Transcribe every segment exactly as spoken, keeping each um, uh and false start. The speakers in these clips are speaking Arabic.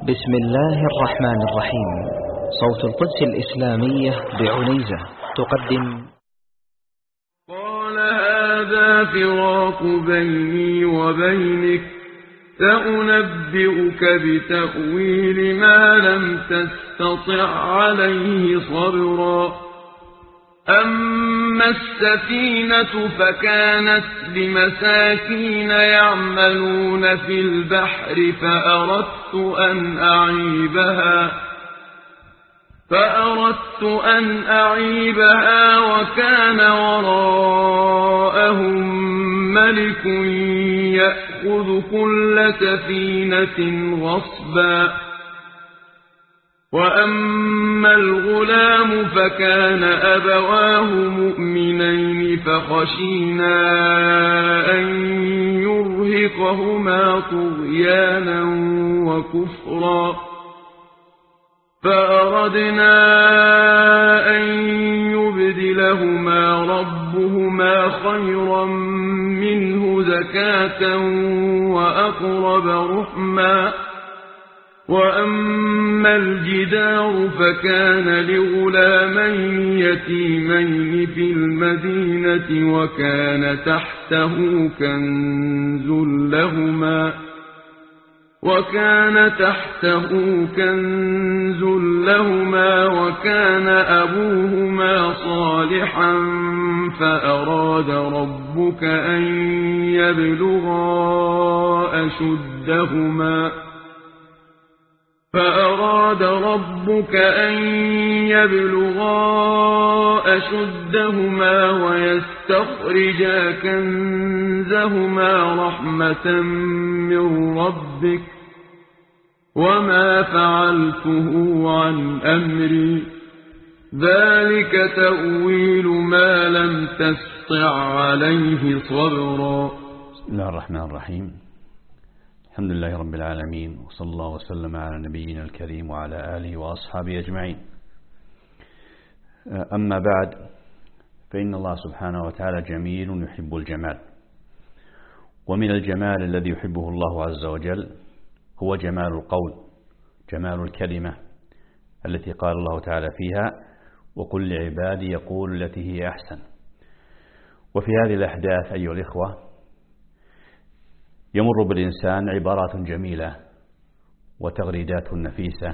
بسم الله الرحمن الرحيم. صوت القدس الإسلامية بعنيزة تقدم. قال هذا فراق بيني وبينك، سأنبئك بتأويل ما لم تستطع عليه صبرا. أما السفينة فكانت لمساكين يعملون في البحر فأردت أن أعيبها فأردت أن أعيبها وكان وراءهم ملك يأخذ كل سفينة غصبا. وأما الغلام فكان أبواه مؤمنين فخشينا أن يرهقهما طغيانا وكفرا، فأردنا أن يبدلهما ربهما خيرا منه زكاة وأقرب رحما. وأما الجدار فكان لغلامين يتيمين في المدينة وكان تحته كنز لهما وكان تحته كنز لهما وكان أبوهما صالحا فأراد ربك أن يبلغا أشدهما فأراد ربك أن يبلغا أشدهما ويستخرجا كنزهما رحمة من ربك وما فعلته عن أمري، ذلك تأويل ما لم تستطع عليه صبرا. بسم الله الرحمن الرحيم. الحمد لله رب العالمين، وصلى الله وسلم على نبينا الكريم وعلى آله وأصحابه أجمعين. أما بعد، فإن الله سبحانه وتعالى جميل يحب الجمال، ومن الجمال الذي يحبه الله عز وجل هو جمال القول، جمال الكلمة التي قال الله تعالى فيها: وقل لعبادي يقول التي هي أحسن. وفي هذه الأحداث أيها الإخوة يمر بالإنسان عبارات جميلة وتغريدات نفيسة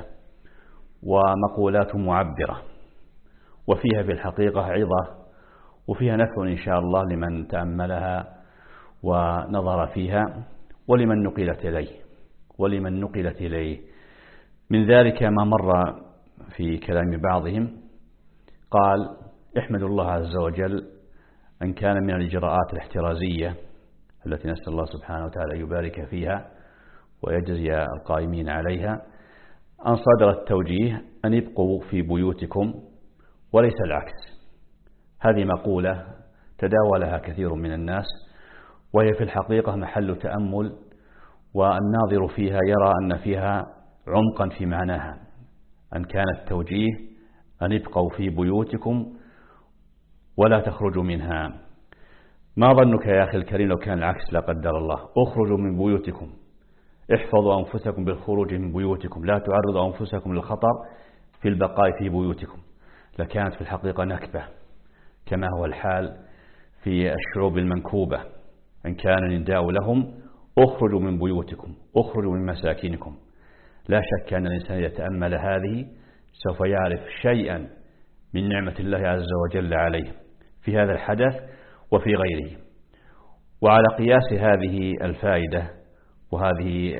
ومقولات معبرة، وفيها في الحقيقة عظة، وفيها نفع إن شاء الله لمن تأملها ونظر فيها ولمن نقلت إليه ولمن نقلت إليه من ذلك ما مر في كلام بعضهم. قال: احمد الله عز وجل أن كان من الإجراءات الاحترازية التي نسأل الله سبحانه وتعالى يبارك فيها ويجزي القائمين عليها أن صدر التوجيه أن يبقوا في بيوتكم وليس العكس. هذه مقولة تداولها كثير من الناس، وهي في الحقيقة محل تأمل، والناظر فيها يرى أن فيها عمقا في معناها. أن كان التوجيه أن يبقوا في بيوتكم ولا تخرجوا منها. ما ظنك يا أخي الكريم لو كان العكس لا قدر الله؟ اخرجوا من بيوتكم، احفظوا أنفسكم بالخروج من بيوتكم، لا تعرضوا أنفسكم للخطر في البقاء في بيوتكم. لكانت في الحقيقة نكبة، كما هو الحال في الشعوب المنكوبة. أن كان النداء لهم: اخرجوا من بيوتكم، اخرجوا من مساكنكم. لا شك أن الإنسان يتأمل هذه سوف يعرف شيئا من نعمة الله عز وجل عليه في هذا الحدث وفي غيره. وعلى قياس هذه الفائدة وهذه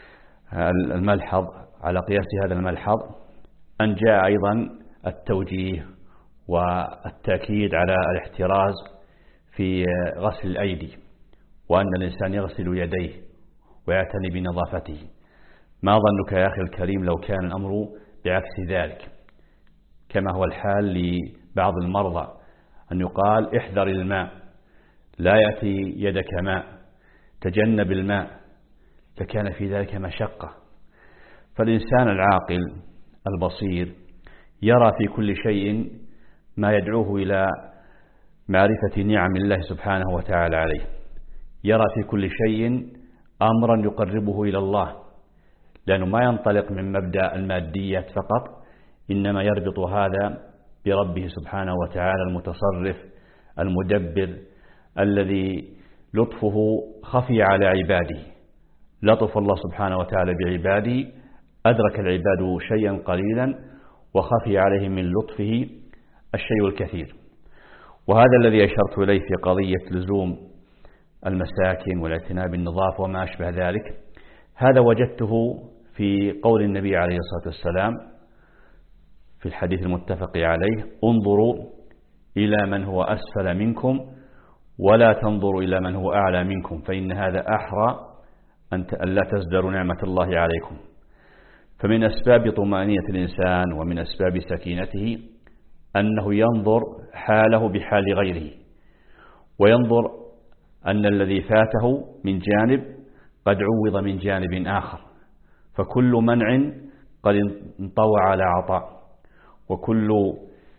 الملحظ، على قياس هذا الملحظ أن جاء أيضا التوجيه والتأكيد على الاحتراز في غسل الأيدي، وأن الإنسان يغسل يديه ويعتني بنظافته. ما ظنك يا أخي الكريم لو كان الأمر بعكس ذلك، كما هو الحال لبعض المرضى أن يقال: احذر الماء، لا يأتي يدك ماء، تجنب الماء، لكان في ذلك مشقة. فالإنسان العاقل البصير يرى في كل شيء ما يدعوه إلى معرفة نعم الله سبحانه وتعالى عليه، يرى في كل شيء أمرا يقربه إلى الله، لأنه ما ينطلق من مبدأ المادية فقط، إنما يربط هذا بربه سبحانه وتعالى المتصرف المدبر الذي لطفه خفي على عباده. لطف الله سبحانه وتعالى بعباده، أدرك العباد شيئا قليلا وخفي عليهم من لطفه الشيء الكثير. وهذا الذي أشرت إليه في قضية لزوم المساكن والاعتناء بالنظافة وما أشبه ذلك، هذا وجدته في قول النبي عليه الصلاة والسلام في الحديث المتفق عليه: انظروا إلى من هو أسفل منكم ولا تنظروا إلى من هو أعلى منكم، فإن هذا أحرى أن لا تزدروا نعمة الله عليكم. فمن أسباب طمأنينة الإنسان ومن أسباب سكينته أنه ينظر حاله بحال غيره، وينظر أن الذي فاته من جانب قد عوض من جانب آخر، فكل منع قد انطوى على عطاء، وكل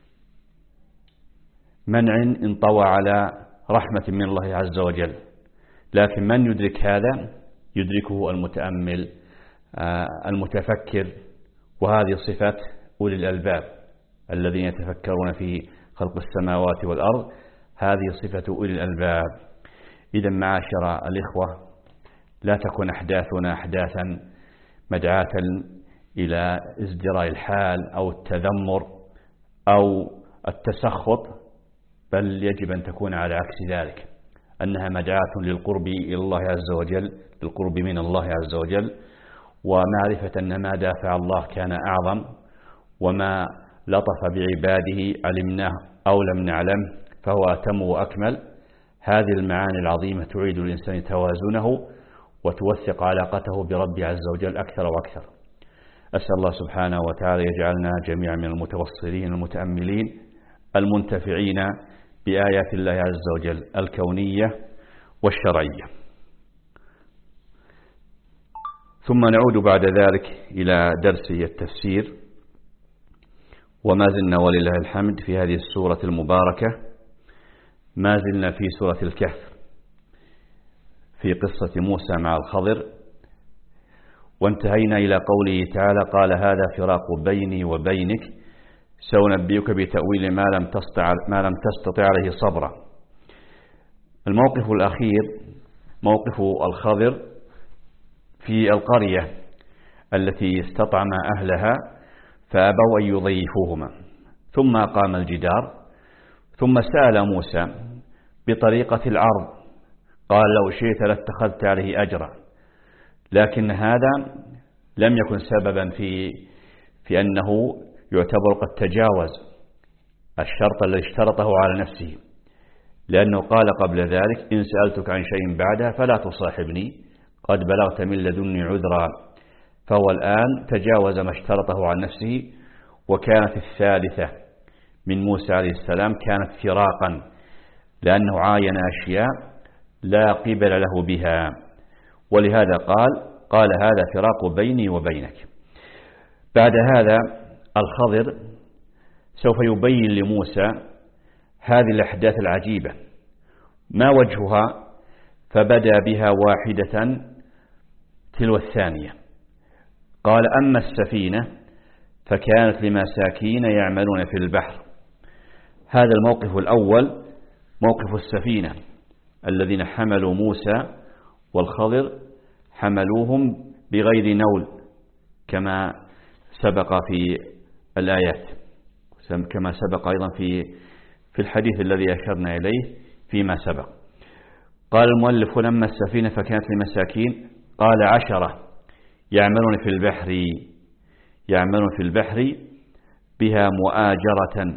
منع انطوى على رحمة من الله عز وجل. لكن من يدرك هذا؟ يدركه المتأمل المتفكر، وهذه صفة أولي الألباب الذين يتفكرون في خلق السماوات والأرض، هذه صفة أولي الألباب. إذا معاشر الإخوة، لا تكن أحداثنا أحداثا مدعاة إلى ازدراء الحال أو التذمر أو التسخط، بل يجب أن تكون على عكس ذلك، أنها مدعاة للقرب إلى الله عز وجل، للقرب من الله عز وجل، ومعرفة أن ما دافع الله كان أعظم، وما لطف بعباده علمناه أو لم نعلم فهو أتم وأكمل. هذه المعاني العظيمة تعيد الإنسان توازنه وتوثق علاقته برب عز وجل أكثر وأكثر. أسأل الله سبحانه وتعالى يجعلنا جميعا من المتبصرين المتأملين المنتفعين بآيات الله عز وجل الكونية والشرعية. ثم نعود بعد ذلك إلى درس التفسير، وما زلنا ولله الحمد في هذه السورة المباركة، ما زلنا في سورة الكهف في قصة موسى مع الخضر، وانتهينا إلى قوله تعالى: قال هذا فراق بيني وبينك سأنبئك بتأويل ما لم تستطع ما لم تستطع عليه صبرا. الموقف الأخير موقف الخضر في القرية التي استطعم أهلها فأبوا أن يضيفوهما، ثم قام الجدار، ثم سأل موسى بطريقة العرض، قال: لو شئت لاتخذت عليه أجرا. لكن هذا لم يكن سببا في في أنه يعتبر قد تجاوز الشرط الذي اشترطه على نفسه، لأنه قال قبل ذلك: إن سألتك عن شيء بعدها فلا تصاحبني قد بلغت من لدني عذرا. فهو الآن تجاوز ما اشترطه عن نفسه. وكانت الثالثة من موسى عليه السلام كانت فراقا، لأنه عاين أشياء لا قبل له بها، ولهذا قال قال هذا فراق بيني وبينك. بعد هذا الخضر سوف يبين لموسى هذه الأحداث العجيبة ما وجهها، فبدأ بها واحدة تلو الثانية. قال: أما السفينة فكانت لمساكين يعملون في البحر. هذا الموقف الأول موقف السفينة، الذين حملوا موسى والخضر حملوهم بغير نول كما سبق في الآيات، كما سبق أيضا في في الحديث الذي أشرنا إليه فيما سبق. قال المؤلف: لما السفينة فكانت لمساكين، قال: عشرة يعملون في البحر يعملون في البحر بها مؤاجرة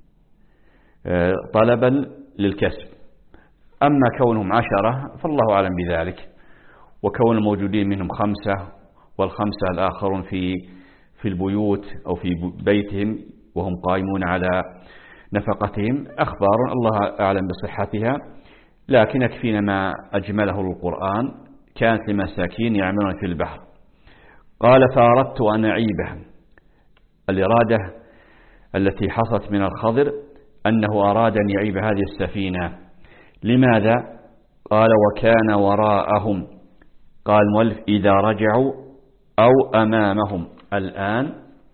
طلبا للكسب. أما كونهم عشرة فالله أعلم بذلك، وكون الموجودين منهم خمسة والخمسة الآخرون في في البيوت أو في بيتهم وهم قائمون على نفقتهم أخبار الله أعلم بصحتها، لكن يكفينا ما أجمله القرآن: كانت لمساكين يعملون في البحر. قال: فأردت أن أعيبها. الإرادة التي حصلت من الخضر أنه أراد أن يعيب هذه السفينة. لماذا؟ قال: وكان وراءهم. قال المؤلف: إذا رجعوا أو أمامهم الآن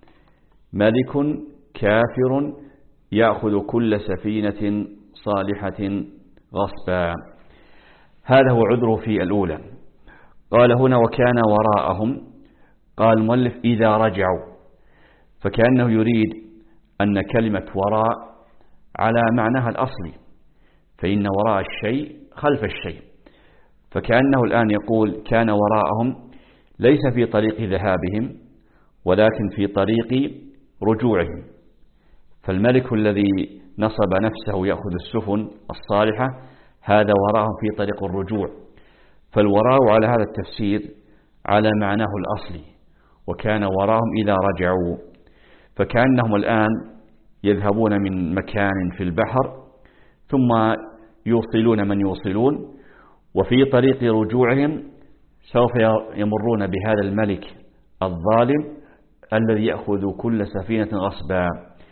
ملك كافر يأخذ كل سفينة صالحة غصبا. هذا هو عذره في الأولى. قال هنا وكان وراءهم، قال المؤلف إذا رجعوا، فكأنه يريد أن كلمة وراء على معناها الأصلي، فإن وراء الشيء خلف الشيء، فكأنه الآن يقول كان وراءهم ليس في طريق ذهابهم ولكن في طريق رجوعهم. فالملك الذي نصب نفسه يأخذ السفن الصالحة هذا وراءهم في طريق الرجوع، فالوراء على هذا التفسير على معناه الأصلي، وكان وراءهم إذا رجعوا، فكأنهم الآن يذهبون من مكان في البحر ثم يوصلون من يوصلون، وفي طريق رجوعهم سوف يمرون بهذا الملك الظالم الذي يأخذ كل سفينة غصبا.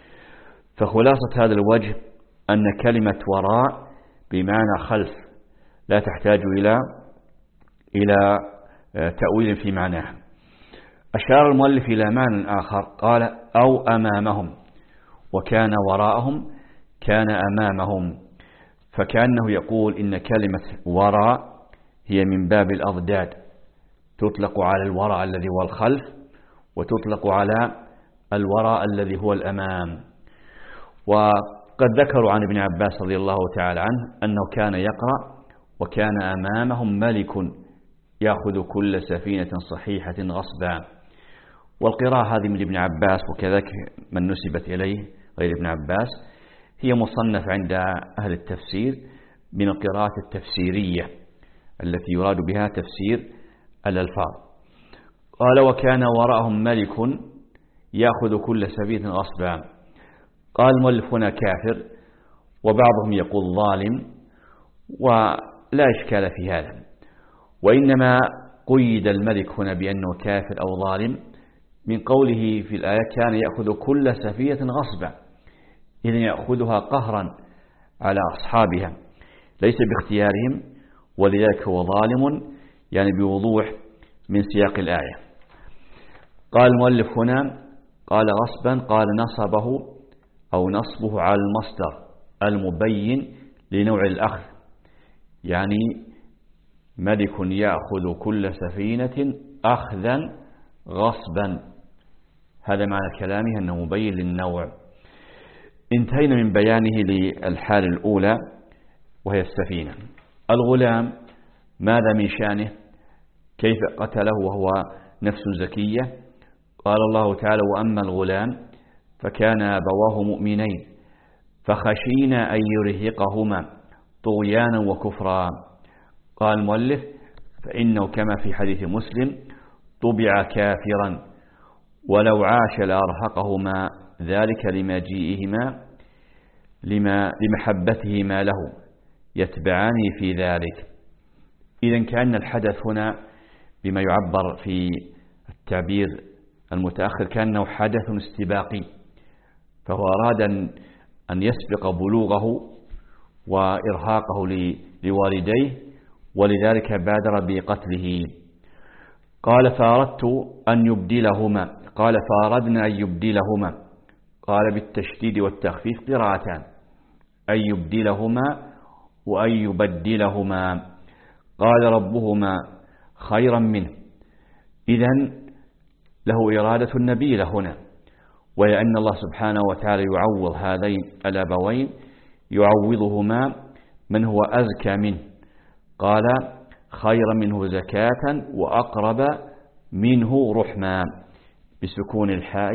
فخلاصة هذا الوجه أن كلمة وراء بمعنى خلف، لا تحتاج إلى إلى تأويل في معناها. أشار المؤلف إلى معنى آخر، قال أو أمامهم، وكان وراءهم كان أمامهم، فكأنه يقول إن كلمة وراء هي من باب الأضداد، تطلق على الوراء الذي هو الخلف، وتطلق على الوراء الذي هو الأمام. وقد ذكروا عن ابن عباس رضي الله تعالى عنه أنه كان يقرأ وكان أمامهم ملك يأخذ كل سفينة صحيحة غصبا. والقراءة هذه من ابن عباس وكذلك من نسبت إليه غير ابن عباس هي مصنف عند أهل التفسير من القراءات التفسيرية التي يراد بها تفسير الألفاظ. قال وكان وراءهم ملك يأخذ كل سفينة غصبا. قال المؤلف هنا كافر، وبعضهم يقول ظالم، ولا إشكال في هذا، وإنما قيد الملك هنا بأنه كافر أو ظالم من قوله في الآية كان يأخذ كل سفينة غصبا، إذن يأخذها قهرا على أصحابها ليس باختيارهم، ولذلك هو ظالم يعني بوضوح من سياق الآية. قال المؤلف هنا قال غصبا، قال نصبه أو نصبه على المصدر المبين لنوع الأخذ، يعني ملك يأخذ كل سفينة أخذا غصبا، هذا معنى كلامه أنه مبين للنوع. انتهينا من بيانه للحال الأولى وهي السفينة. الغلام ماذا من شأنه؟ كيف قتله وهو نفس زكية؟ قال الله تعالى وأما الغلام فكان أبواه مؤمنين فخشينا أن يرهقهما طغيانا وكفرا. قال المؤلف فإنه كما في حديث مسلم طبع كافرا ولو عاش لأرهقهما ذلك لمجيئهما لما لمحبتهما له يتبعاني في ذلك. إذن كأن الحدث هنا بما يعبر في التعبير المتأخر كأنه حدث استباقي، فهو أراد أن يسبق بلوغه وإرهاقه لوالديه، ولذلك بادر بقتله. قال فأردت أن يبدلهما، قال فأردنا أن يبدلهما، قال بالتشديد والتخفيف قراءتان، أن يبدلهما وأن يبدلهما. قال ربهما خيرا منه. إذن له إرادة نبيلة هنا، وهي أن الله سبحانه وتعالى يعوض هذين الأبوين، يعوضهما من هو أزكى منه. قال خيرا منه زكاة وأقرب منه رحمة بسكون الحاء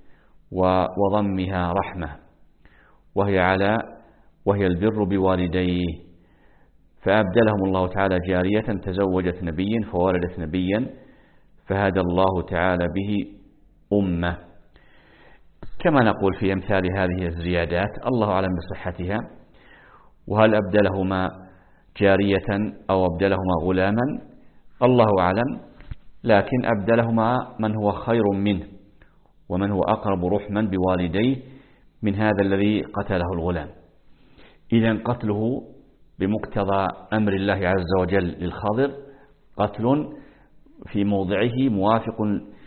وضمها رحمة، وهي على وهي البر بوالديه. فأبدلهم الله تعالى جارية تزوجت نبيا فولدت نبيا فهدى الله تعالى به أمة. كما نقول في أمثال هذه الزيادات الله أعلم بصحتها، وهل أبدلهما جارية أو أبدلهما غلاما الله أعلم، لكن أبدلهما من هو خير منه ومن هو أقرب رحما بوالديه من هذا الذي قتله الغلام. إذن قتله بمقتضى أمر الله عز وجل للخضر قتل في موضعه موافق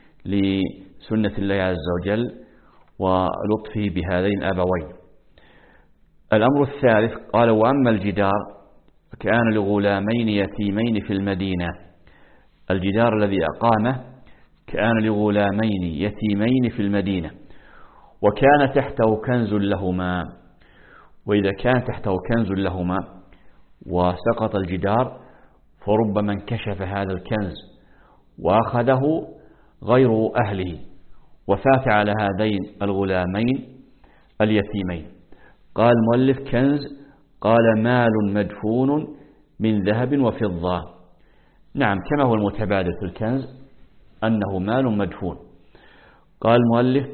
لسنة الله عز وجل ولطفه بهذين الأبوين. الأمر الثالث قال: وأما الجدار كان لغلامين يتيمين في المدينة. الجدار الذي أقامه كان لغلامين يتيمين في المدينة، وكان تحته كنز لهما. وإذا كان تحته كنز لهما وسقط الجدار فربما انكشف هذا الكنز وأخذه غير أهله وفات على هذين الغلامين اليتيمين. قال المؤلف: كنز، قال: مال مدفون من ذهب وفضة. نعم، كما هو المتبادل في الكنز أنه مال مدفون. قال المؤلف: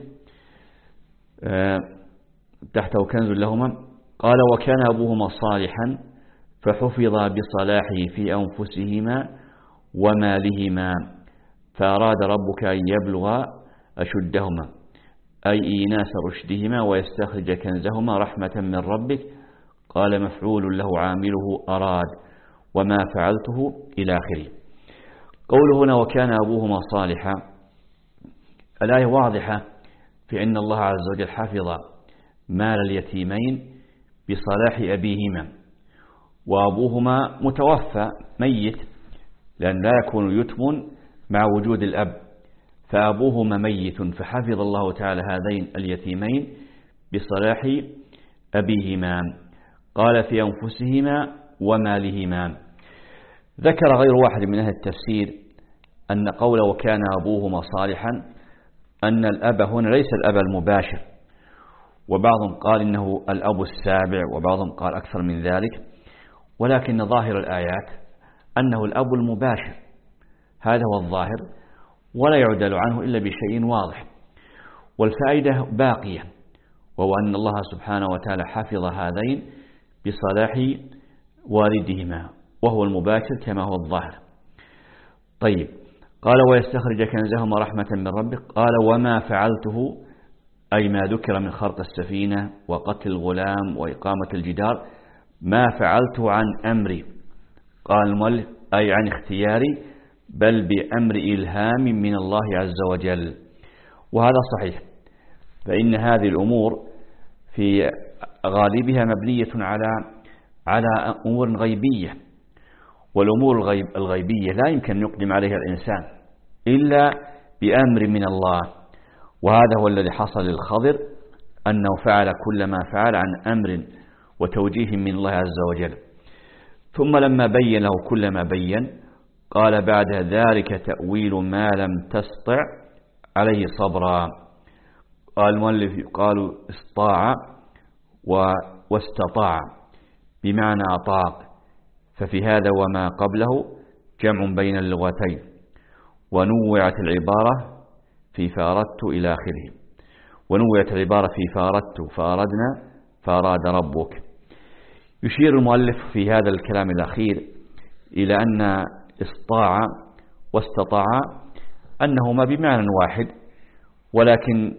آه تحته كنز لهما. قال: وكان أبوهما صالحا فحفظ بصلاحه في أنفسهما ومالهما، فأراد ربك أن يبلغ أشدهما أي إيناس رشدهما ويستخرج كنزهما رحمة من ربك. قال: مفعول له عامله أراد، وما فعلته إلى آخره. قوله هنا: وكان أبوهما صالحا، الآية واضحة في أن الله عز وجل حفظ مال اليتيمين بصلاح أبيهما، وأبوهما متوفى ميت، لأن لا يكون يتم مع وجود الأب، فأبوهما ميت، فحفظ الله تعالى هذين اليتيمين بصلاح أبيهما. قال: في أنفسهما ومالهما. ذكر غير واحد من أهل التفسير أن قول وكان أبوهما صالحا أن الأب هنا ليس الأب المباشر، وبعضهم قال إنه الأب السابع، وبعضهم قال أكثر من ذلك، ولكن ظاهر الآيات أنه الأب المباشر، هذا هو الظاهر، ولا يعدل عنه إلا بشيء واضح. والفائدة باقية، وهو أن الله سبحانه وتعالى حفظ هذين بصلاح والدهما، وهو المباشر كما هو الظاهر. طيب، قال: ويستخرج كنزهما رحمة من ربك. قال: وما فعلته، أي ما ذكر من خرق السفينة وقتل الغلام وإقامة الجدار، ما فعلته عن أمري. قال المؤلف: أي عن اختياري، بل بأمر إلهام من الله عز وجل. وهذا صحيح، فإن هذه الأمور في غالبها مبنية على على أمور غيبية، والأمور الغيب الغيبية لا يمكن أن يقدم عليها الإنسان إلا بأمر من الله. وهذا هو الذي حصل للخضر، أنه فعل كل ما فعل عن أمر وتوجيه من الله عز وجل. ثم لما بين له كل ما بين قال: بعد ذلك تأويل ما لم تستطع عليه صبرا. قال المؤلف: قالوا استطاع واستطاع بمعنى أطاق، ففي هذا وما قبله جمع بين اللغتين، ونوعت العبارة في فأردت إلى آخره، ونوعت العبارة في فأردت فأردنا فأراد ربك. يشير المؤلف في هذا الكلام الأخير إلى أن استطاع واستطاع أنهما بمعنى واحد، ولكن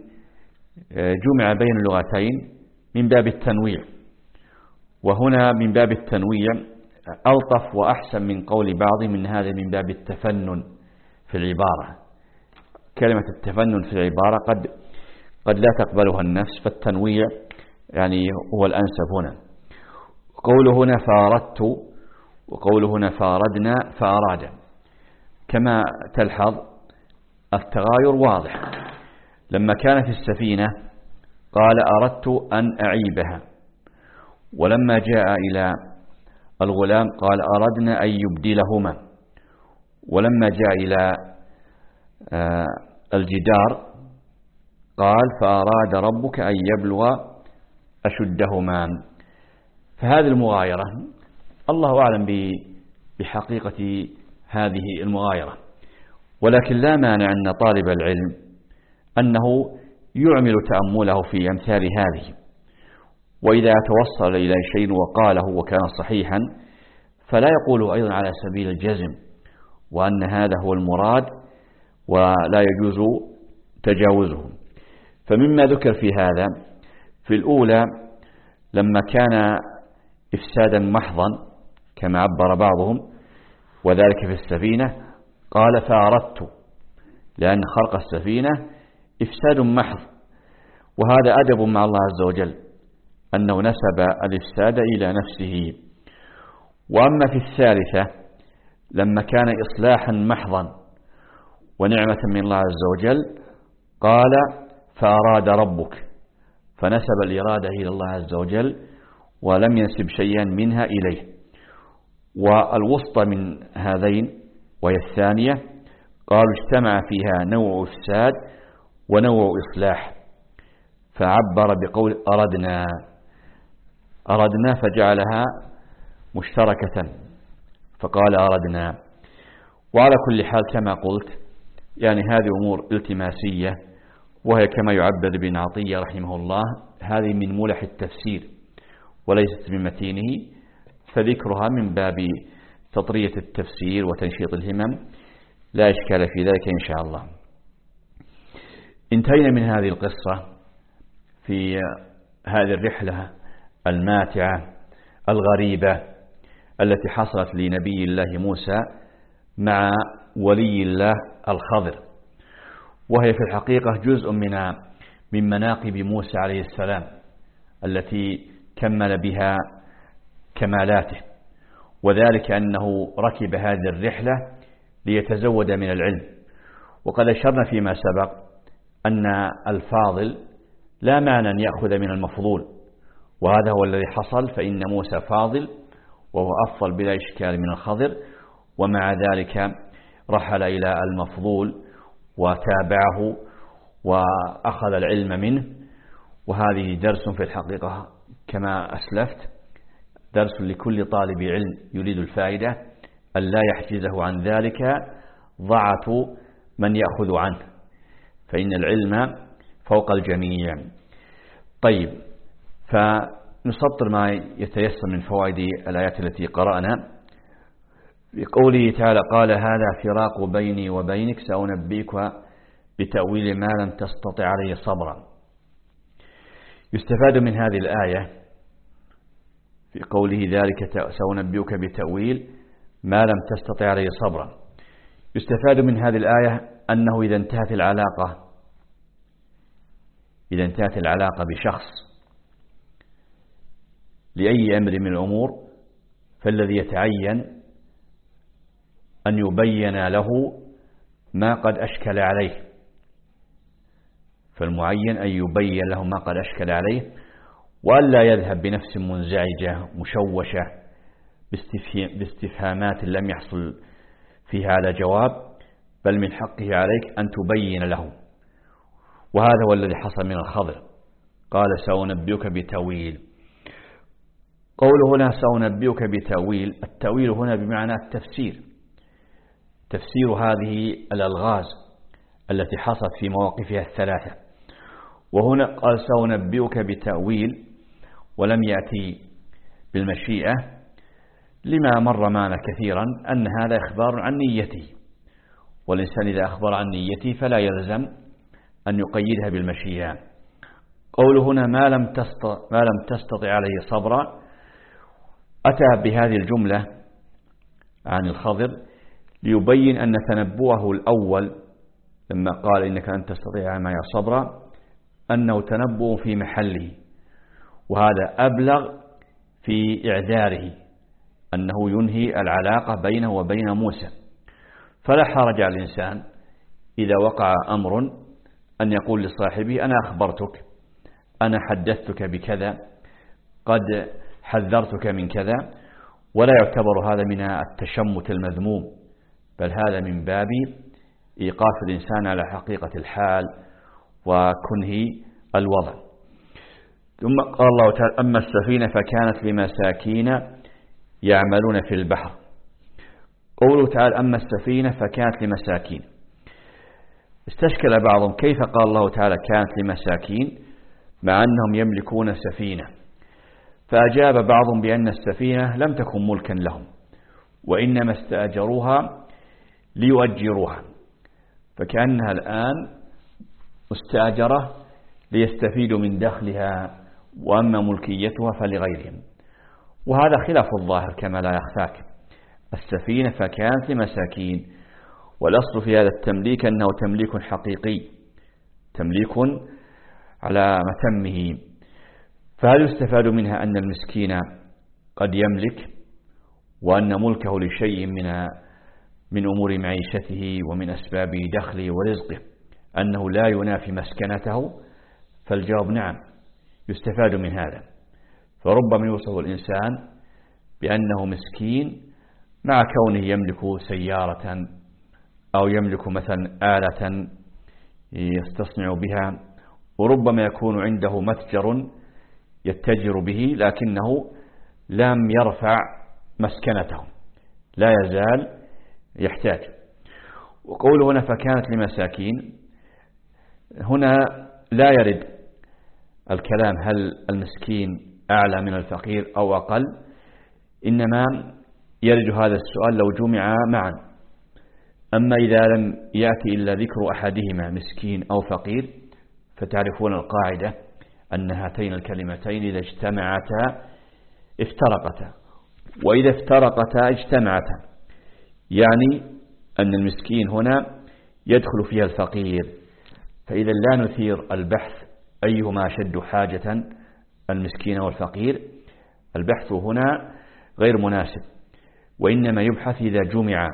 جمع بين اللغتين من باب التنويع، وهنا من باب التنويع ألطف وأحسن من قول بعض من هذا من باب التفنن في العبارة. كلمة التفنن في العبارة قد قد لا تقبلها النفس، فالتنويع يعني هو الأنسب هنا. قوله هنا فأردت، وقوله هنا فأردنا فأراد، كما تلحظ التغاير واضح. لما كان في السفينة قال: أردت أن أعيبها، ولما جاء إلى الغلام قال: أردنا أن يبدلهما، ولما جاء إلى الجدار قال: فأراد ربك أن يبلغ أشدهما. فهذه المغايرة الله أعلم بحقيقة هذه المغايرة، ولكن لا مانع أن طالب العلم أنه يعمل تأمله في أمثال هذه، وإذا توصل إلى شيء وقاله وكان صحيحا فلا يقوله أيضا على سبيل الجزم وأن هذا هو المراد ولا يجوز تجاوزه. فمما ذكر في هذا في الأولى لما كان إفسادا محضا كما عبر بعضهم، وذلك في السفينة، قال فأردت، لأن خرق السفينة إفساد محض، وهذا أدب مع الله عز وجل أنه نسب الإفساد إلى نفسه. وأما في الثالثة لما كان إصلاحا محضا ونعمة من الله عز وجل قال فأراد ربك، فنسب الإرادة إلى الله عز وجل ولم ينسب شيئا منها إليه. والوسطى من هذين وهي الثانية قالوا اجتمع فيها نوع إفساد ونوع إصلاح، فعبر بقول أردنا أردنا فجعلها مشتركة فقال أردنا. وعلى كل حال كما قلت يعني هذه أمور التماسية، وهي كما يعبر ابن عطية رحمه الله هذه من ملح التفسير وليست من متينه، فذكرها من باب تطرية التفسير وتنشيط الهمم، لا إشكال في ذلك إن شاء الله. انتهينا من هذه القصة في هذه الرحلة الماتعة الغريبة التي حصلت لنبي الله موسى مع ولي الله الخضر، وهي في الحقيقة جزء من من مناقب موسى عليه السلام التي كمل بها كمالاته، وذلك أنه ركب هذه الرحلة ليتزود من العلم. وقد أشرنا فيما سبق أن الفاضل لا معنى أن يأخذ من المفضول، وهذا هو الذي حصل، فإن موسى فاضل وهو أفضل بلا إشكال من الخضر، ومع ذلك رحل إلى المفضول وتابعه وأخذ العلم منه. وهذه درس في الحقيقة كما أسلفت، درس لكل طالب علم يريد الفائدة أن لا يحجزه عن ذلك ضعف من يأخذ عنه، فإن العلم فوق الجميع. طيب، فنسطر ما يتيسر من فوائد الآيات التي قرأنا. بقوله تعالى قال هذا فراق بيني وبينك سأنبئك بتأويل ما لم تستطع عليه صبرا. يستفاد من هذه الآية في قوله ذلك سأنبئك بتأويل ما لم تستطع عليه صبرا، يستفاد من هذه الآية أنه إذا انتهت العلاقة إذا انتهت العلاقة بشخص لأي أمر من الأمور، فالذي يتعين أن يبين له ما قد أشكل عليه، فالمعين أن يبين له ما قد أشكل عليه، وألا يذهب بنفس منزعجة مشوشة باستفهامات لم يحصل فيها على جواب، بل من حقه عليك أن تبين له. وهذا هو الذي حصل من الخضر، قال سأنبئك بتأويل. قوله هنا سأنبئك بتأويل، التأويل هنا بمعنى التفسير، تفسير هذه الألغاز التي حصلت في مواقفها الثلاثة. وهنا قال سأنبئك بتأويل ولم يأتي بالمشيئة، لما مر معنا كثيرا أن هذا إخبار عن نيته، والإنسان إذا أخبر عن نيته فلا يلزم أن يقيدها بالمشيئة. قوله هنا ما لم تستطع, ما لم تستطع عليه صبرا، أتى بهذه الجملة عن الخضر ليبين أن تنبؤه الأول لما قال إنك لن تستطيع معي صبرا أنه تنبؤ في محله، وهذا أبلغ في إعذاره أنه ينهي العلاقة بينه وبين موسى. فلا حرج على الإنسان إذا وقع أمر أن يقول لصاحبه أنا أخبرتك، أنا حدثتك بكذا، قد حذرتك من كذا، ولا يعتبر هذا من التشمت المذموم، بل هذا من باب إيقاف الإنسان على حقيقة الحال وكنه الوضع. ثم قال الله تعالى أما السفينة فكانت لمساكين يعملون في البحر. قوله تعالى أما السفينة فكانت لمساكين، استشكل بعضهم كيف قال الله تعالى كانت لمساكين مع أنهم يملكون سفينة، فأجاب بعضهم بأن السفينة لم تكن ملكا لهم، وإنما استأجروها ليؤجروها، فكأنها الآن مستأجرة ليستفيدوا من دخلها، وأما ملكيتها فلغيرهم. وهذا خلاف الظاهر كما لا يخفاك. السفينة فكانت لمساكين، والأصل في هذا التمليك أنه تمليك حقيقي، تمليك على متمه. فهل يستفاد منها أن المسكين قد يملك، وأن ملكه لشيء من من أمور معيشته ومن أسباب دخله ورزقه أنه لا ينافي مسكنته؟ فالجواب نعم، يستفاد من هذا. فربما يوصف الإنسان بأنه مسكين مع كونه يملك سيارة أو يملك مثلا آلة يستصنع بها، وربما يكون عنده متجر يتجر به لكنه لم يرفع مسكنته، لا يزال يحتاج. وقوله هنا فكانت لمساكين، هنا لا يرد الكلام هل المسكين أعلى من الفقير أو أقل، إنما يرد هذا السؤال لو جمع معا. أما إذا لم يأتي إلا ذكر أحدهما مسكين أو فقير، فتعرفون القاعدة أن هاتين الكلمتين إذا اجتمعتا افترقتا، وإذا افترقتا اجتمعتا، يعني أن المسكين هنا يدخل فيها الفقير. فإذا لا نثير البحث أيهما أشد حاجة، المسكين والفقير، البحث هنا غير مناسب، وإنما يبحث إذا جمع،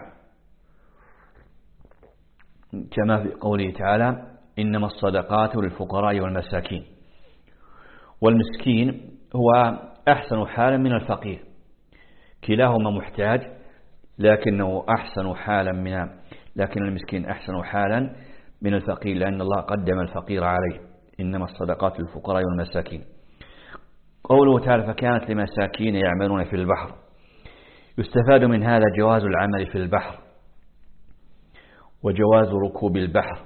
كما في قوله تعالى إنما الصدقات للفقراء والمساكين. والمسكين هو أحسن حالا من الفقير، كلاهما محتاج لكنه أحسن حالا من لكن المسكين أحسن حالا من الفقير، لأن الله قدم الفقير عليه. إنما الصدقات للفقراء والمساكين. قوله تعالى فكانت لمساكين يعملون في البحر، يستفاد من هذا جواز العمل في البحر وجواز ركوب البحر،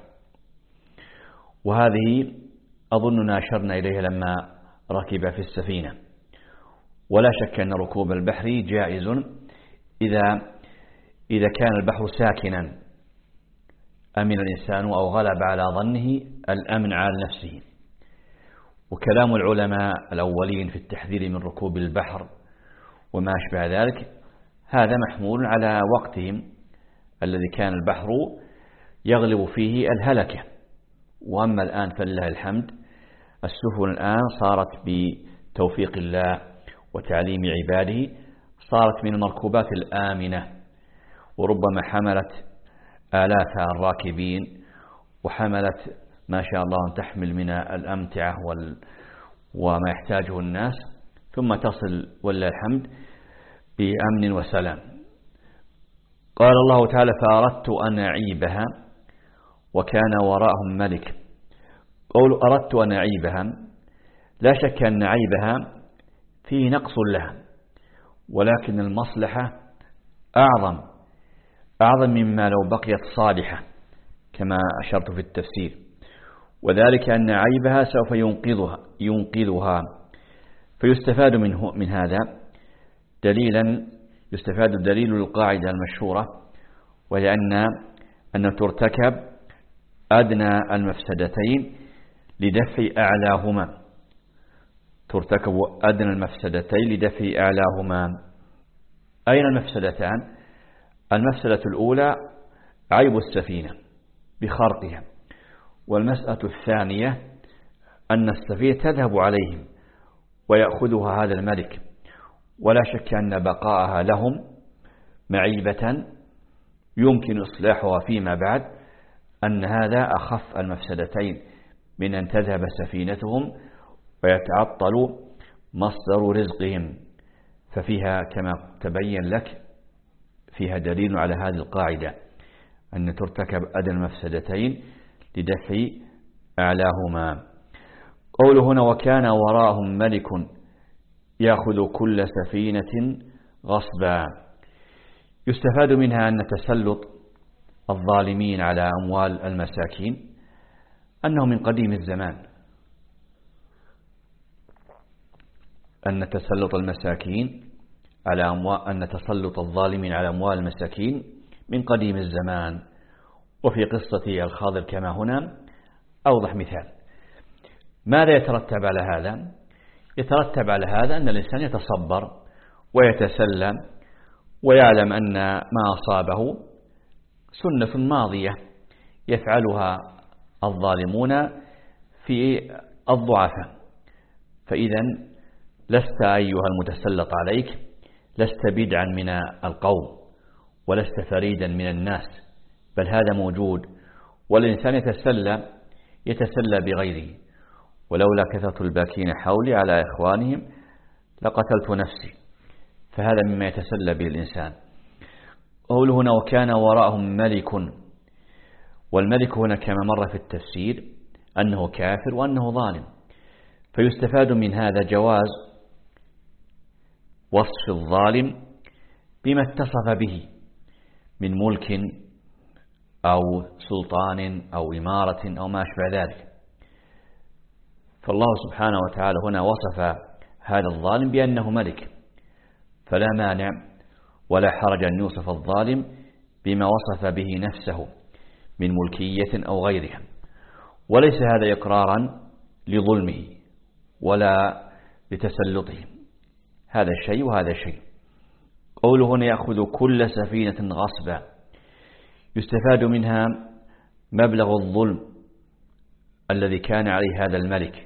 وهذه أظننا أشرنا إليها لما ركب في السفينة. ولا شك أن ركوب البحر جائز إذا إذا كان البحر ساكنا أمن الإنسان أو غلب على ظنه الأمن على نفسه. وكلام العلماء الأولين في التحذير من ركوب البحر وما أشبه ذلك هذا محمول على وقتهم الذي كان البحر يغلب فيه الهلكة. وأما الآن فلله الحمد، السفن الآن صارت بتوفيق الله وتعليم عباده صارت من المركوبات الآمنة، وربما حملت آلاف الراكبين وحملت ما شاء الله أن تحمل من الأمتعة وال وما يحتاجه الناس، ثم تصل ولله الحمد بأمن وسلام. قال الله تعالى فأردت أن أعيبها وكان وراءهم ملك. قول أردت أن أعيبها، لا شك أن عيبها فيه نقص لها، ولكن المصلحة أعظم أعظم مما لو بقيت صالحة كما أشرت في التفسير، وذلك أن عيبها سوف ينقذها ينقذها فيستفاد منه من هذا دليلا يستفاد دليل القاعدة المشهورة، وهي أن أن ترتكب أدنى المفسدتين لدفع أعلاهما ترتكب أدنى المفسدتين لدفع أعلاهما. أين المفسدتان؟ المفسدة الأولى عيب السفينة بخرقها، والمسألة الثانية أن السفينة تذهب عليهم ويأخذها هذا الملك، ولا شك أن بقاءها لهم معيبة يمكن إصلاحها فيما بعد، أن هذا أخف المفسدتين من أن تذهب سفينتهم ويتعطل مصدر رزقهم. ففيها كما تبين لك فيها دليل على هذه القاعدة أن ترتكب أدنى المفسدتين لدفع أعلاهما. قوله هنا وكان وراءهم ملك يأخذ كل سفينة غصبا، يستفاد منها أن تسلط الظالمين على أموال المساكين أنه من قديم الزمان، أن تسلط المساكين على أموال أن تسلط الظالمين على أموال المساكين من قديم الزمان. وفي قصة الخاضر كما هنا أوضح مثال. ماذا يترتب على هذا؟ يترتب على هذا أن الإنسان يتصبر ويتسلم ويعلم أن ما أصابه سنة ماضية يفعلها الظالمون في الضعفاء. فإذا لست أيها المتسلط عليك، لست بدعا من القوم ولست فريدا من الناس، بل هذا موجود. والإنسان يتسلى يتسلى بغيره. ولولا كثرة الباكين حولي على إخوانهم لقتلت نفسي. فهذا مما يتسلى به الإنسان. قوله هنا وكان وراءهم ملك، والملك هنا كما مر في التفسير أنه كافر وأنه ظالم. فيستفاد من هذا جواز وصف الظالم بما اتصف به من ملك أو سلطان أو إمارة أو ما أشبه ذلك. فالله سبحانه وتعالى هنا وصف هذا الظالم بأنه ملك، فلا مانع ولا حرج أن يوصف الظالم بما وصف به نفسه من ملكية أو غيرها، وليس هذا إقرارا لظلمه ولا لتسلطه. هذا شيء وهذا شيء. قوله هنا يأخذ كل سفينة غصبا، يستفاد منها مبلغ الظلم الذي كان عليه هذا الملك.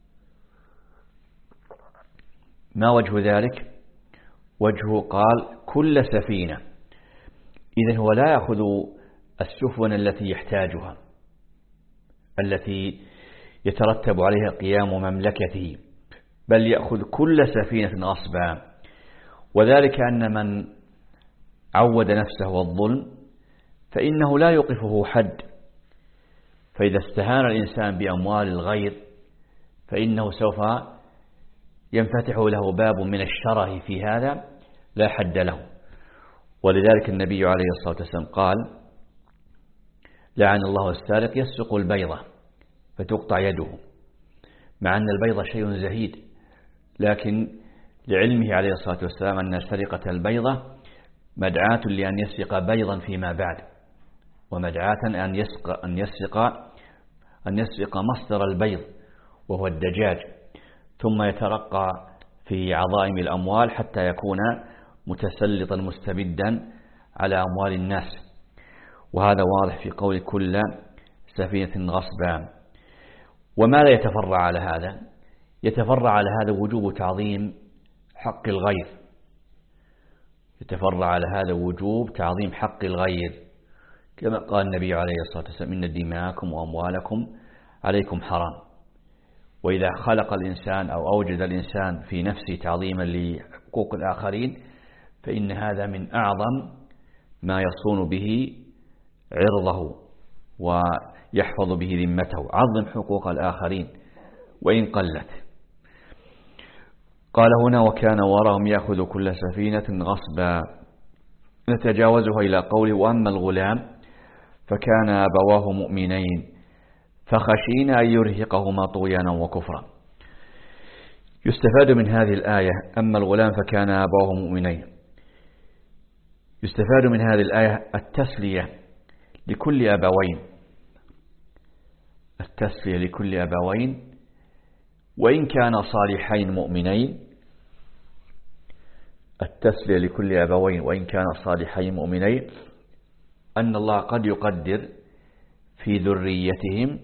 ما وجه ذلك؟ وجهه قال كل سفينة، إذن هو لا يأخذ السفن التي يحتاجها التي يترتب عليها قيام مملكته، بل يأخذ كل سفينة غصبا. وذلك أن من عود نفسه الظلم فإنه لا يوقفه حد. فإذا استهان الإنسان بأموال الغير فإنه سوف ينفتح له باب من الشره في هذا لا حد له. ولذلك النبي عليه الصلاة والسلام قال لعن الله السارق يسرق البيضة فتقطع يده، مع أن البيضة شيء زهيد، لكن لعلمه عليه الصلاة والسلام أن سرقة البيضة مدعاة لأن يسرق بيضا فيما بعد، ومدعاة أن يسرق أن يسرق أن يسرق مصدر البيض وهو الدجاج، ثم يترقى في عظائم الأموال حتى يكون متسلطا مستبدا على أموال الناس. وهذا واضح في قول كل سفينة غصبا. وما لا يتفرع على هذا؟ يتفرع على هذا وجوب تعظيم حق الغير، يتفرع على هذا وجوب تعظيم حق الغير، كما قال النبي عليه الصلاة والسلام إن دماءكم وأموالكم عليكم حرام. وإذا خلق الإنسان أو أوجد الإنسان في نفسه تعظيما لحقوق الآخرين فإن هذا من أعظم ما يصون به عرضه ويحفظ به ذمته. عظم حقوق الآخرين وإن قلت. قال هنا وكان وراهم يأخذ كل سفينة غصبا. نتجاوزها إلى قوله وأما الغلام فكان أبواه مؤمنين فخشينا أن يرهقهما طغيانا وكفرا. يستفاد من هذه الآية أما الغلام فكان أبواه مؤمنين، يستفاد من هذه الآية التسلية لكل أبوين، التسلية لكل أبوين وإن كان صالحين مؤمنين، التسلية لكل أبوين وإن كان صالحين مؤمنين، أن الله قد يقدر في ذريتهم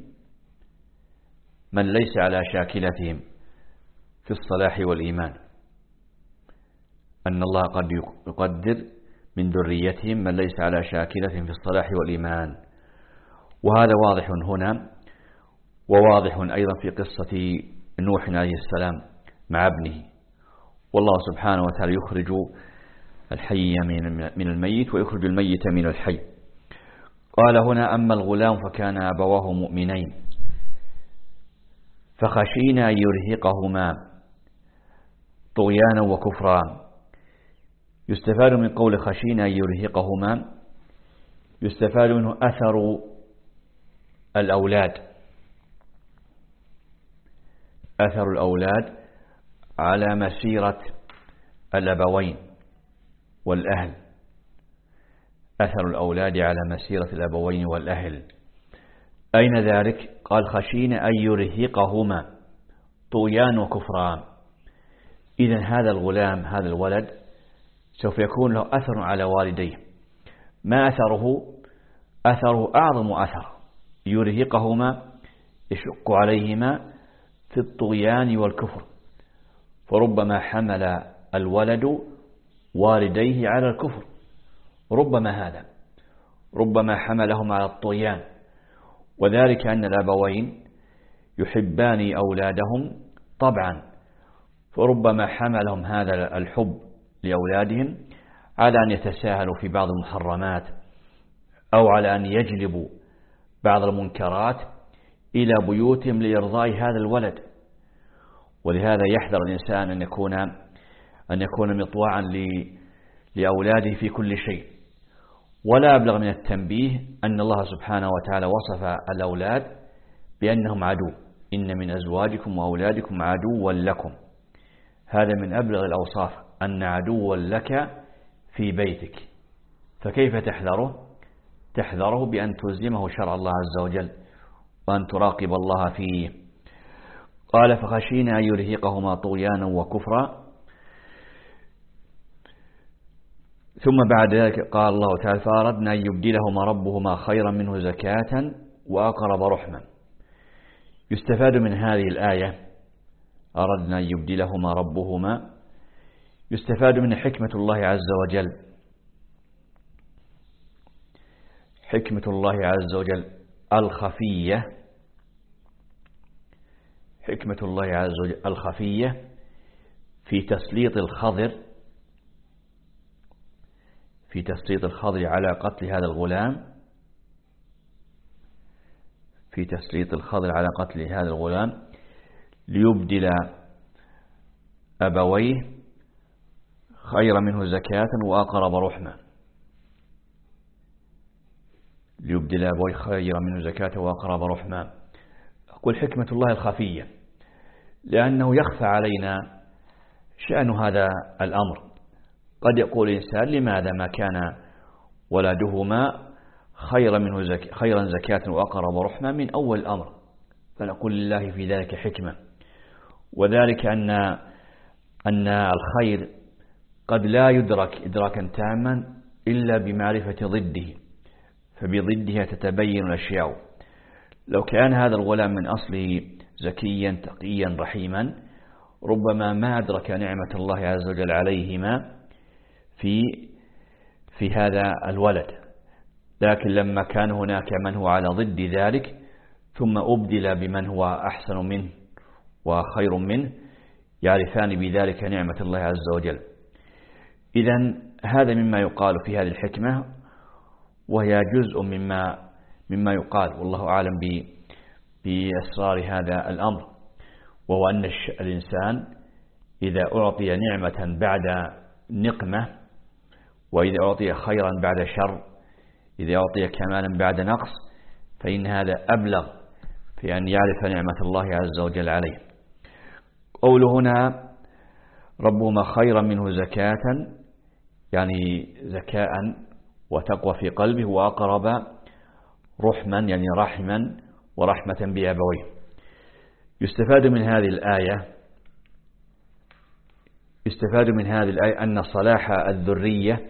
من ليس على شاكلتهم في الصلاح والإيمان، أن الله قد يقدر من ذريتهم من ليس على شاكلتهم في الصلاح والإيمان. وهذا واضح هنا، وواضح أيضا في قصة نوح عليه السلام مع ابنه. والله سبحانه وتعالى يخرج الحي من الميت ويخرج الميت من الحي. قال هنا أما الغلام فكان أبواه مؤمنين فخشينا أن يرهقهما طغيانا وكفرا. يستفاد من قول خشينا أن يرهقهما، يستفاد منه أثر الأولاد، أثر الأولاد على مسيرة الأبوين والأهل، أثر الأولاد على مسيرة الأبوين والأهل. أين ذلك؟ قال خشينا أن يرهقهما طغيان وكفران. إذن هذا الغلام هذا الولد سوف يكون له أثر على والديه. ما أثره؟ أثره أعظم أثر يرهقهما يشق عليهما في الطغيان والكفر. فربما حمل الولد والديه على الكفر، ربما هذا ربما حملهم على الطغيان، وذلك أن الأبوين يحبان أولادهم طبعا، فربما حملهم هذا الحب لأولادهم على أن يتساهلوا في بعض المحرمات أو على أن يجلبوا بعض المنكرات إلى بيوتهم لإرضاء هذا الولد. ولهذا يحذر الإنسان أن يكون أن يكون مطواعا لأولاده في كل شيء. ولا أبلغ من التنبيه أن الله سبحانه وتعالى وصف الأولاد بأنهم عدو، إن من أزواجكم وأولادكم عدوا لكم. هذا من أبلغ الأوصاف، أن عدوا لك في بيتك، فكيف تحذره؟ تحذره بأن تلزمه شرع الله عز وجل وأن تراقب الله فيه. قال فخشينا أن يرهقهما طغيانا وكفرا. ثم بعد ذلك قال الله تعالى فأردنا أن يبدلهما ربهما خيرا منه زكاة وأقرب رحما. يستفاد من هذه الآية أردنا أن يبدلهما ربهما، يستفاد من حكمة الله عز وجل، حكمة الله عز وجل الخفية، حكمة الله عز وجل الخفية في تسليط الخضر في تسليط الخضر على قتل هذا الغلام في تسليط الخضر على قتل هذا الغلام ليبدل أبويه خير منه زكاة وأقرب رحمة ليبدل أبويه خير منه زكاة وأقرب رحمة. أقول حكمة الله الخفية لأنه يخفى علينا شأن هذا الأمر. قد يقول الإنسان لماذا ما كان ولدهما خيرا منه زك... خيرا زكاة وأقرب رحمة من أول الأمر؟ فنقول لله في ذلك حكمة، وذلك أن أن الخير قد لا يدرك إدراكا تاما إلا بمعرفة ضده، فبضدها تتبين الأشياء. لو كان هذا الغلام من أصله زكيا تقيا رحيما ربما ما أدرك نعمة الله عز وجل عليهما في في هذا الولد، لكن لما كان هناك من هو على ضد ذلك ثم أبدل بمن هو أحسن منه وخير منه يعرفان بذلك نعمة الله عز وجل. إذن هذا مما يقال في هذه الحكمة، وهي جزء مما مما يقال والله أعلم بأسرار هذا الأمر، وهو أن الإنسان إذا أعطي نعمة بعد نقمة، وإذا أعطي خيرا بعد شر، إذا أعطي كمالا بعد نقص، فإن هذا أبلغ في أن يعرف نعمة الله عز وجل عليه. قوله هنا ربهما خيرا منه زكاة، يعني زكاء وتقوى في قلبه، وأقرب رحما يعني رحما ورحمة بأبويه. يستفاد من هذه الآية يستفاد من هذه الآية أن صلاح الذرية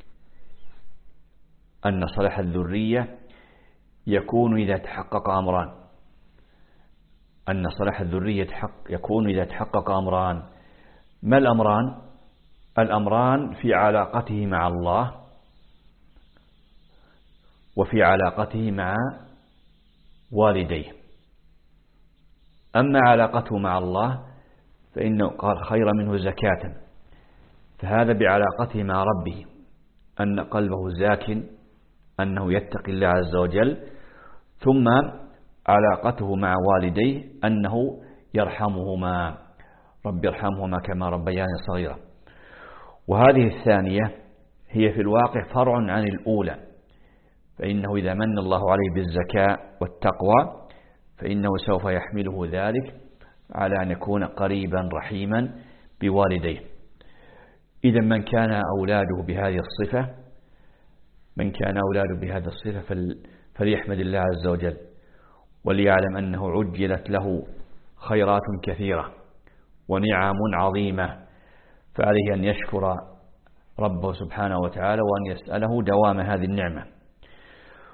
أن صلاح الذرية يكون إذا تحقق أمران أن صلاح الذرية يكون إذا تحقق أمران. ما الأمران؟ الأمران في علاقته مع الله وفي علاقته مع والديه. أما علاقته مع الله فإنه قال خير منه زكاة، فهذا بعلاقته مع ربه، أن قلبه زاك، أنه يتقي الله عز وجل، ثم علاقته مع والديه أنه يرحمهما، رب يرحمهما كما ربياني صغيرا. وهذه الثانية هي في الواقع فرع عن الأولى، فإنه إذا من الله عليه بالزكاة والتقوى فإنه سوف يحمله ذلك على أن يكون قريبا رحيما بوالديه. إذا من كان أولاده بهذه الصفة من كان أولاده بهذه الصفة فليحمد الله عز وجل، وليعلم أنه عجلت له خيرات كثيرة ونعم عظيمة، فعليه أن يشكر ربه سبحانه وتعالى وأن يسأله دوام هذه النعمة.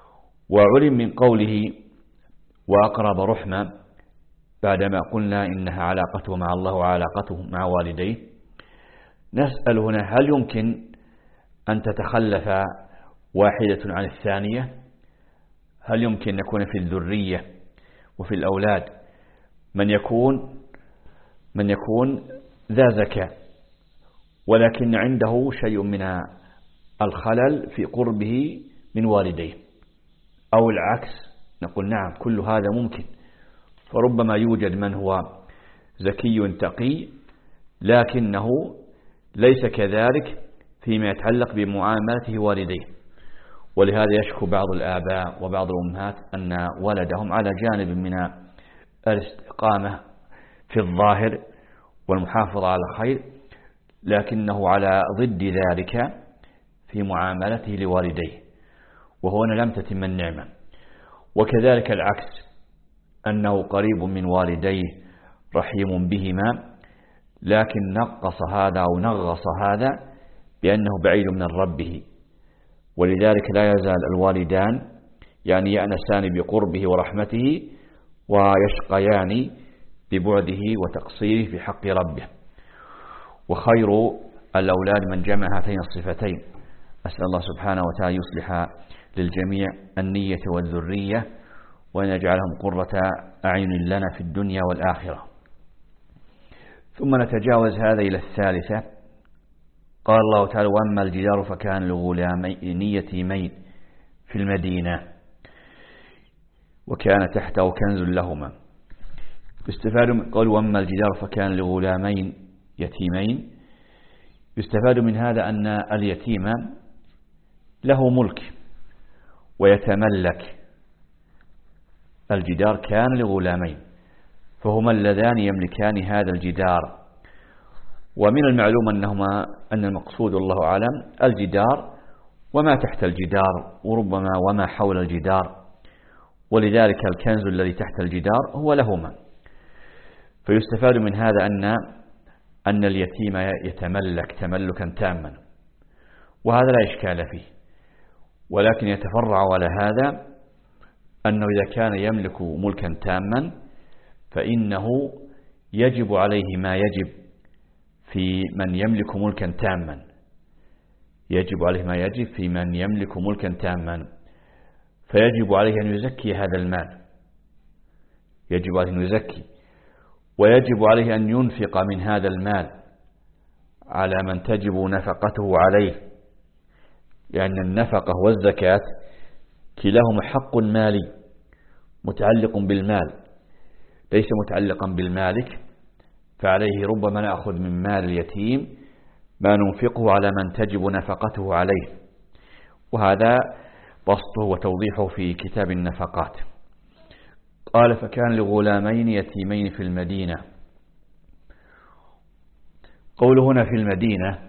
وعلم من قوله وأقرب رحمة بعدما قلنا إنها علاقته مع الله وعلاقته مع والديه، نسأل هنا هل يمكن أن تتخلف واحدة عن الثانية؟ هل يمكن أن يكون في الذرية وفي الأولاد من يكون من يكون ذا ذكاء ولكن عنده شيء من الخلل في قربه من والديه، أو العكس؟ نقول نعم، كل هذا ممكن. فربما يوجد من هو ذكي تقي لكنه ليس كذلك فيما يتعلق بمعاملته والديه، ولهذا يشكو بعض الآباء وبعض الأمهات أن ولدهم على جانب من الاستقامة في الظاهر والمحافظة على الخير، لكنه على ضد ذلك في معاملته لوالديه، وهنا لم تتم النعمة. وكذلك العكس، أنه قريب من والديه رحيم بهما، لكن نقص هذا أو نغص هذا بأنه بعيد من ربه، ولذلك لا يزال الوالدان يعني يأنسان بقربه ورحمته ويشقيان ببعده وتقصيره في حق ربه. وخير الأولاد من جمع هاتين الصفتين. أسأل الله سبحانه وتعالى يصلح للجميع النية والذرية، وأن يجعلهم قرة أعين لنا في الدنيا والآخرة. ثم نتجاوز هذا إلى الثالثة. قال الله تعالى وأما الجدار فكان لغلامين يتيمين في المدينة وكان تحته كنز لهما. يستفاد من قول وأما الجدار فكان لغلامين يتيمين، يستفاد من هذا أن اليتيم له ملك ويتملك. الجدار كان لغلامين فهما اللذان يملكان هذا الجدار، ومن المعلوم أنهما أن المقصود الله أعلم الجدار وما تحت الجدار، وربما وما حول الجدار، ولذلك الكنز الذي تحت الجدار هو لهما. فيستفاد من هذا أن أن اليتيم يتملك تملكا تاما، وهذا لا إشكال فيه، ولكن يتفرع على هذا أنه إذا كان يملك ملكا تاما فإنه يجب عليه ما يجب في من يملك ملكا تاما، يجب عليه ما يجب في من يملك ملكا تاما، فيجب عليه أن يزكي هذا المال، يجب عليه أن يزكي، ويجب عليه أن ينفق من هذا المال على من تجب نفقته عليه، لأن النفقة والزكاة كلاهما حق مالي متعلق بالمال ليس متعلقا بالمالك، فعليه ربما نأخذ من مال اليتيم ما ننفقه على من تجب نفقته عليه، وهذا بسطه وتوضيحه في كتاب النفقات. قال فكان لغلامين يتيمين في المدينة. قول هنا في المدينة،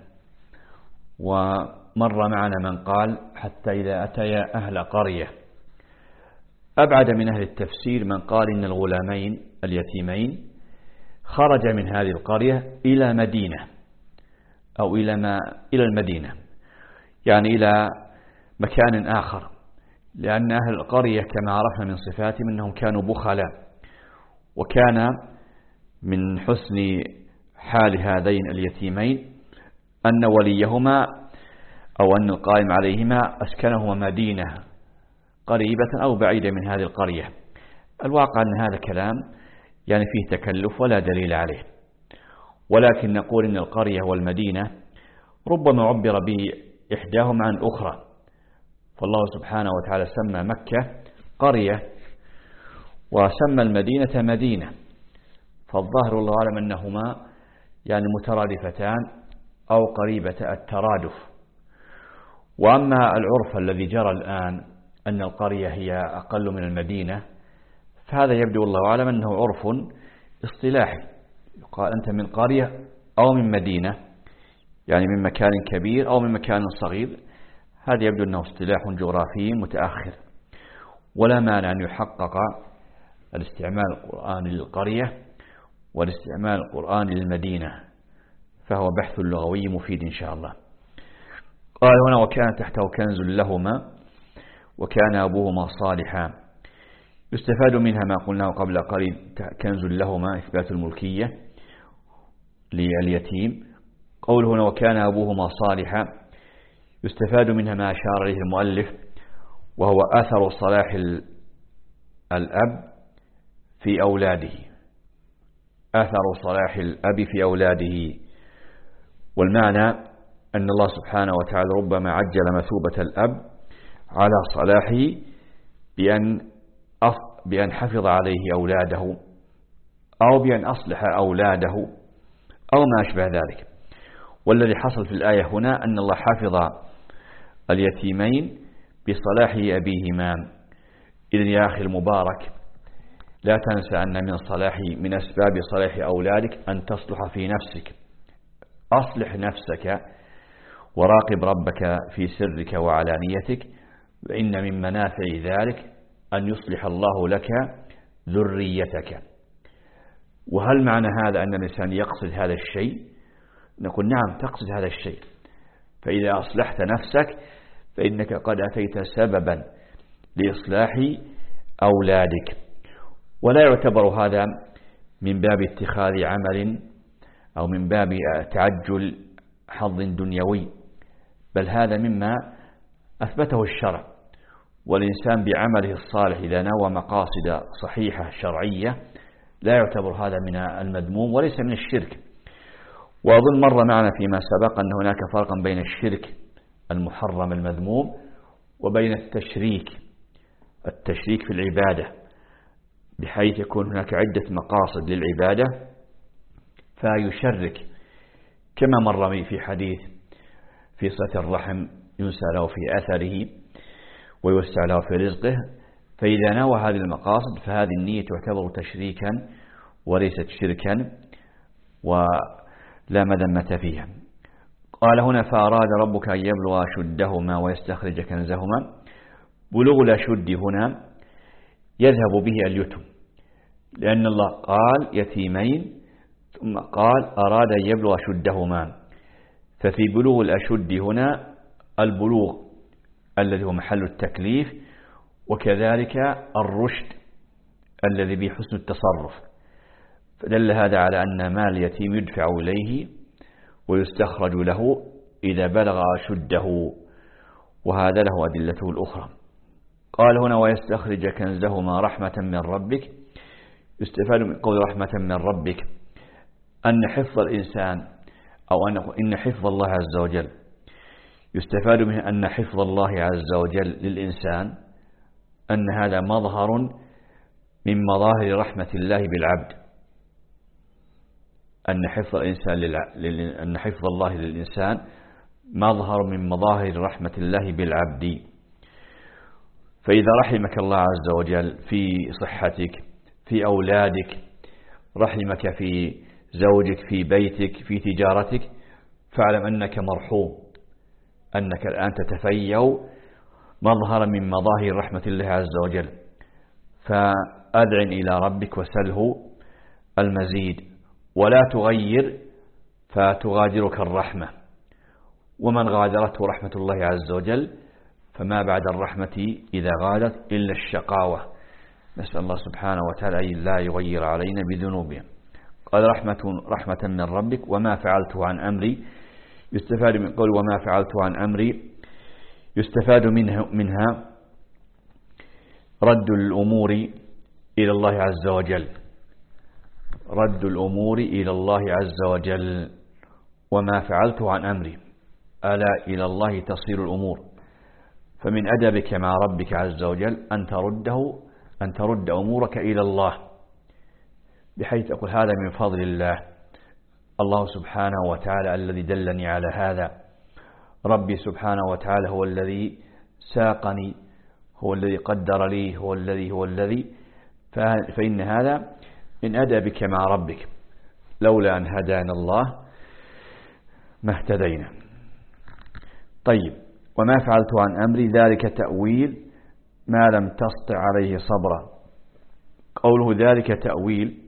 ومر معنا من قال حتى إذا أتيا أهل قرية. أبعد من أهل التفسير من قال إن الغلامين اليتيمين خرج من هذه القرية إلى مدينة أو إلى ما إلى المدينة، يعني إلى مكان آخر، لأن أهل القرية كما عرفنا من صفاتهم أنهم كانوا بخلاء، وكان من حسن حال هذين اليتيمين أن وليهما أو أن القائم عليهما أسكنهما مدينة قريبة أو بعيدة من هذه القرية. الواقع أن هذا كلام يعني فيه تكلف ولا دليل عليه، ولكن نقول إن القرية والمدينة ربما عبر بإحداهما عن الأخرى، فالله سبحانه وتعالى سمى مكة قرية وسمى المدينة مدينة، فالظاهر الله أعلم أنهما يعني مترادفتان أو قريبة الترادف. وأما العرف الذي جرى الآن أن القرية هي أقل من المدينة، فهذا يبدو الله أعلم أنه عرف اصطلاحي، يقال أنت من قرية أو من مدينة، يعني من مكان كبير أو من مكان صغير. هذا يبدو أنه اصطلاح جغرافي متأخر، ولا مانع أن يحقق الاستعمال القرآني للقرية والاستعمال القرآني للمدينة، فهو بحث لغوي مفيد إن شاء الله. قال هنا وكان تحته كنز لهما، وكان أبوهما صالحا. يستفاد منها ما قلناه قبل قليل، كنز لهما إثبات الملكية لليتيم. قول هنا وكان أبوهما صالحا يستفاد منها ما أشار إليه المؤلف، وهو أثر صلاح الأب في أولاده، أثر صلاح الأب في أولاده. والمعنى أن الله سبحانه وتعالى ربما عجل مثوبة الأب على صلاحه بأن بأن حفظ عليه أولاده، أو بأن أصلح أولاده، أو ما أشبه ذلك. والذي حصل في الآية هنا أن الله حفظ اليتيمين بصلاح أبيهما. إذن يا أخي المبارك، لا تنسى أن من صلاح من أسباب صلاح أولادك أن تصلح في نفسك. أصلح نفسك وراقب ربك في سرك وعلانيتك، وإن من منافع ذلك أن يصلح الله لك ذريتك. وهل معنى هذا أن الإنسان يقصد هذا الشيء؟ نقول نعم، تقصد هذا الشيء. فإذا أصلحت نفسك فإنك قد أتيت سببا لإصلاح أولادك. ولا يعتبر هذا من باب اتخاذ عمل أو من باب تعجل حظ دنيوي، بل هذا مما أثبته الشرع. والإنسان بعمله الصالح إذا نوى مقاصد صحيحة شرعية لا يعتبر هذا من المذموم وليس من الشرك. وأظن مر معنا فيما سبق أن هناك فرقا بين الشرك المحرم المذموم وبين التشريك التشريك في العبادة، بحيث يكون هناك عدة مقاصد للعبادة فيشرك، كما مر في حديث في صلة الرحم ينسى له في أثره ويوسع له في رزقه. فإذا نوى هذه المقاصد فهذه النية تعتبر تشريكا وليست شركا ولا مذمة فيها. قال هنا فأراد ربك أن يبلغ أشدهما ويستخرج كنزهما. بلوغ الأشد هنا يذهب به اليتم، لأن الله قال يتيمين ثم قال أراد أن يبلغ أشدهما. ففي بلوغ الأشد هنا البلوغ الذي هو محل التكليف، وكذلك الرشد الذي به حسن التصرف. فدل هذا على أن مال اليتيم يدفع إليه ويستخرج له إذا بلغ أشده، وهذا له أدلته الأخرى. قال هنا ويستخرج كنزهما رحمة من ربك. يستفاد من قول رحمة من ربك أن حفظ الإنسان أو أن إن حفظ الله عز وجل يستفاد منه أن حفظ الله عز وجل للإنسان أن هذا مظهر من مظاهر رحمة الله بالعبد، أن حفظ الإنسان للع... أن حفظ الله للإنسان مظهر من مظاهر رحمة الله بالعبد. فإذا رحمك الله عز وجل في صحتك، في أولادك، رحمك في زوجك، في بيتك، في تجارتك، فاعلم أنك مرحوم، أنك الآن تتفيأ مظهرا من مظاهر رحمة الله عز وجل. فأذعن إلى ربك وسله المزيد، ولا تغير فتغادرك الرحمة. ومن غادرته رحمة الله عز وجل فما بعد الرحمة إذا غادت إلا الشقاوة. نسأل الله سبحانه وتعالى أن لا يغير علينا بذنوبنا. قال رحمة, رحمة من ربك وما فعلته عن أمري. يستفاد من قول وما فعلته عن أمري يستفاد منها, منها رد الأمور إلى الله عز وجل، رد الأمور إلى الله عز وجل. وما فعلته عن أمري، ألا إلى الله تصير الأمور. فمن أدبك مع ربك عز وجل أن ترده أن ترد أمورك إلى الله، بحيث أقول هذا من فضل الله، الله سبحانه وتعالى الذي دلني على هذا، ربي سبحانه وتعالى هو الذي ساقني، هو الذي قدر لي، هو الذي هو الذي فإن هذا من أدبك مع ربك. لولا أن هدانا الله ما اهتدينا. طيب، وما فعلت عن أمري ذلك تأويل ما لم تسطع عليه صبرا. قوله ذلك تأويل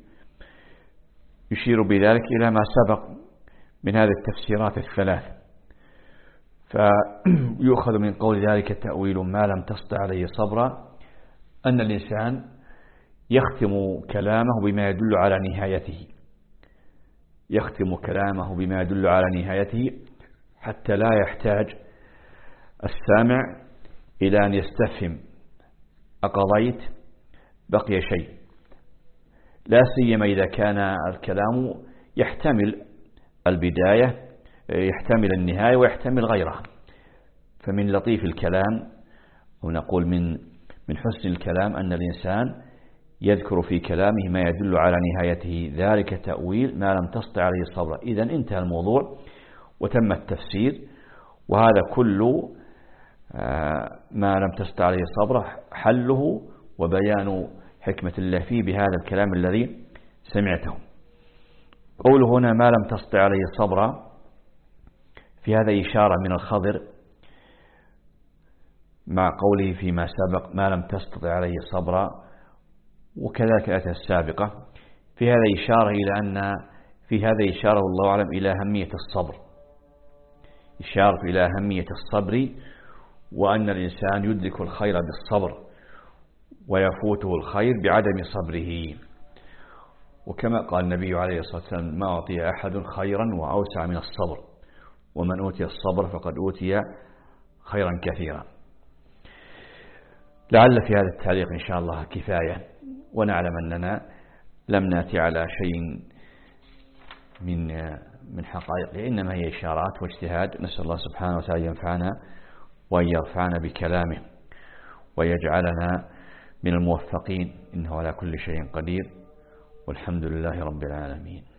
يشير بذلك إلى ما سبق من هذه التفسيرات الثلاث. فيؤخذ من قول ذلك تأويل ما لم تستطع عليه صبرا أن الإنسان يختم كلامه بما يدل على نهايته يختم كلامه بما يدل على نهايته حتى لا يحتاج السامع إلى أن يستفهم أقضيت بقي شيء، لا سيما إذا كان الكلام يحتمل البداية يحتمل النهاية ويحتمل غيرها. فمن لطيف الكلام ونقول من من حسن الكلام أن الإنسان يذكر في كلامه ما يدل على نهايته، ذلك تأويل ما لم تستطع عليه صبرا. إذا انتهى الموضوع وتم التفسير، وهذا كله ما لم تستطع عليه صبرا حله وبيان حكمة الله فيه بهذا الكلام الذي سمعته. قوله هنا ما لم تستطع عليه صبرا، في هذا إشارة من الخضر مع قوله فيما سبق ما لم تستطع عليه صبرا، وكذلك الآية السابقة. في هذا إشارة إلى أن في هذا إشارة والله أعلم إلى أهمية الصبر، إشارة إلى أهمية الصبر، وأن الإنسان يدرك الخير بالصبر ويفوته الخير بعدم صبره. وكما قال النبي عليه الصلاة والسلام ما أعطي أحد خيرا وأوسع من الصبر، ومن أوتي الصبر فقد أوتي خيرا كثيرا. لعل في هذا التعليق إن شاء الله كفاية، ونعلم أننا لم نأتي على شيء من من حقائق، إنما هي إشارات واجتهاد. نسأل الله سبحانه وتعالى ينفعنا وأن يرفعنا بكلامه ويجعلنا من الموفقين، إنه على كل شيء قدير، والحمد لله رب العالمين.